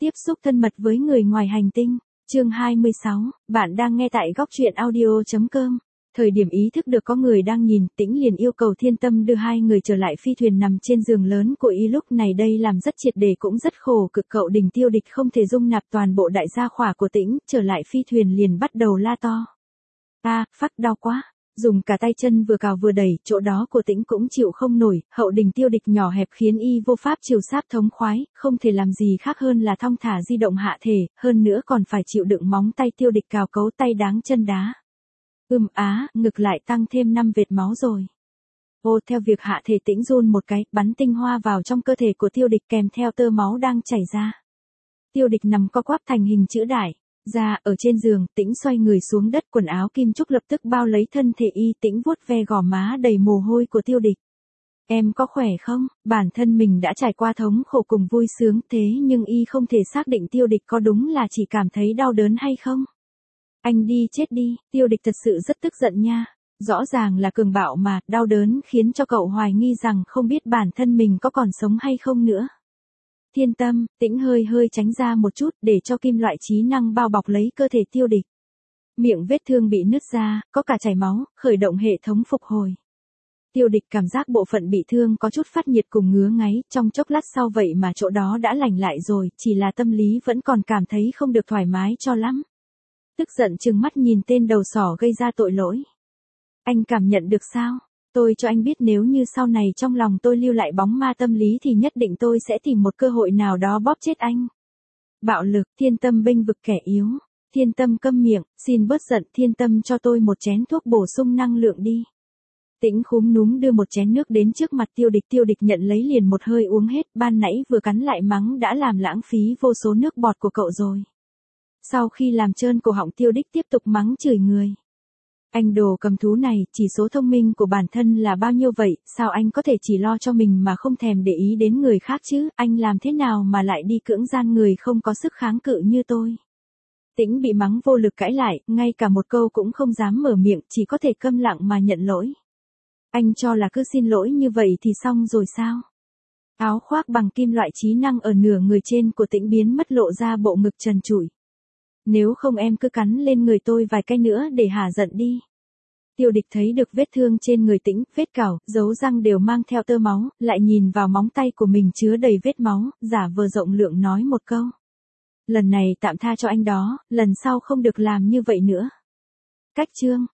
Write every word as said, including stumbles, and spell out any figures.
Tiếp xúc thân mật với người ngoài hành tinh. Chương hai mươi sáu, bạn đang nghe tại góc truyện audio chấm com. Thời điểm ý thức được có người đang nhìn, Tĩnh liền yêu cầu Thiên Tâm đưa hai người trở lại phi thuyền nằm trên giường lớn của y lúc này đây làm rất triệt để cũng rất khổ cực cậu Đình Tiêu Địch không thể dung nạp toàn bộ đại gia khỏa của Tĩnh, trở lại phi thuyền liền bắt đầu la to. A, à, phắc đau quá. Dùng cả tay chân vừa cào vừa đẩy, chỗ đó của Tĩnh cũng chịu không nổi, hậu Đình Tiêu Địch nhỏ hẹp khiến y vô pháp chiều sáp thống khoái, không thể làm gì khác hơn là thong thả di động hạ thể, hơn nữa còn phải chịu đựng móng tay Tiêu Địch cào cấu tay đáng chân đá. Ưm á, ngực lại tăng thêm năm vệt máu rồi. Ô, theo việc hạ thể Tĩnh run một cái, bắn tinh hoa vào trong cơ thể của Tiêu Địch kèm theo tơ máu đang chảy ra. Tiêu Địch nằm co quắp thành hình chữ đại. Ra, ở trên giường, Tĩnh xoay người xuống đất, quần áo kim trúc lập tức bao lấy thân thể y. Tĩnh vuốt ve gò má đầy mồ hôi của Tiêu Địch. Em có khỏe không? Bản thân mình đã trải qua thống khổ cùng vui sướng thế nhưng y không thể xác định Tiêu Địch có đúng là chỉ cảm thấy đau đớn hay không. Anh đi chết đi, Tiêu Địch thật sự rất tức giận nha. Rõ ràng là cường bạo mà, đau đớn khiến cho cậu hoài nghi rằng không biết bản thân mình có còn sống hay không nữa. Thiên Tâm, Tĩnh hơi hơi tránh ra một chút để cho kim loại trí năng bao bọc lấy cơ thể Tiêu Địch. Miệng vết thương bị nứt ra, có cả chảy máu, khởi động hệ thống phục hồi. Tiêu Địch cảm giác bộ phận bị thương có chút phát nhiệt cùng ngứa ngáy, trong chốc lát sau vậy mà chỗ đó đã lành lại rồi, chỉ là tâm lý vẫn còn cảm thấy không được thoải mái cho lắm. Tức giận trừng mắt nhìn tên đầu sỏ gây ra tội lỗi. Anh cảm nhận được sao? Tôi cho anh biết nếu như sau này trong lòng tôi lưu lại bóng ma tâm lý thì nhất định tôi sẽ tìm một cơ hội nào đó bóp chết anh. Bạo lực, Thiên Tâm bênh vực kẻ yếu. Thiên Tâm câm miệng, xin bớt giận, Thiên Tâm cho tôi một chén thuốc bổ sung năng lượng đi. Tĩnh khúm núm đưa một chén nước đến trước mặt Tiêu Địch, Tiêu Địch nhận lấy liền một hơi uống hết, ban nãy vừa cắn lại mắng đã làm lãng phí vô số nước bọt của cậu rồi. Sau khi làm trơn cổ họng Tiêu Địch tiếp tục mắng chửi người. Anh đồ cầm thú này, chỉ số thông minh của bản thân là bao nhiêu vậy, sao anh có thể chỉ lo cho mình mà không thèm để ý đến người khác chứ, anh làm thế nào mà lại đi cưỡng gian người không có sức kháng cự như tôi. Tĩnh bị mắng vô lực cãi lại, ngay cả một câu cũng không dám mở miệng, chỉ có thể câm lặng mà nhận lỗi. Anh cho là cứ xin lỗi như vậy thì xong rồi sao? Áo khoác bằng kim loại trí năng ở nửa người trên của Tĩnh biến mất lộ ra bộ ngực trần trụi. Nếu không em cứ cắn lên người tôi vài cái nữa để hả giận đi. Tiêu Địch thấy được vết thương trên người Tĩnh, vết cào, dấu răng đều mang theo tơ máu, lại nhìn vào móng tay của mình chứa đầy vết máu, giả vờ rộng lượng nói một câu. Lần này tạm tha cho anh đó, lần sau không được làm như vậy nữa. Cách chương.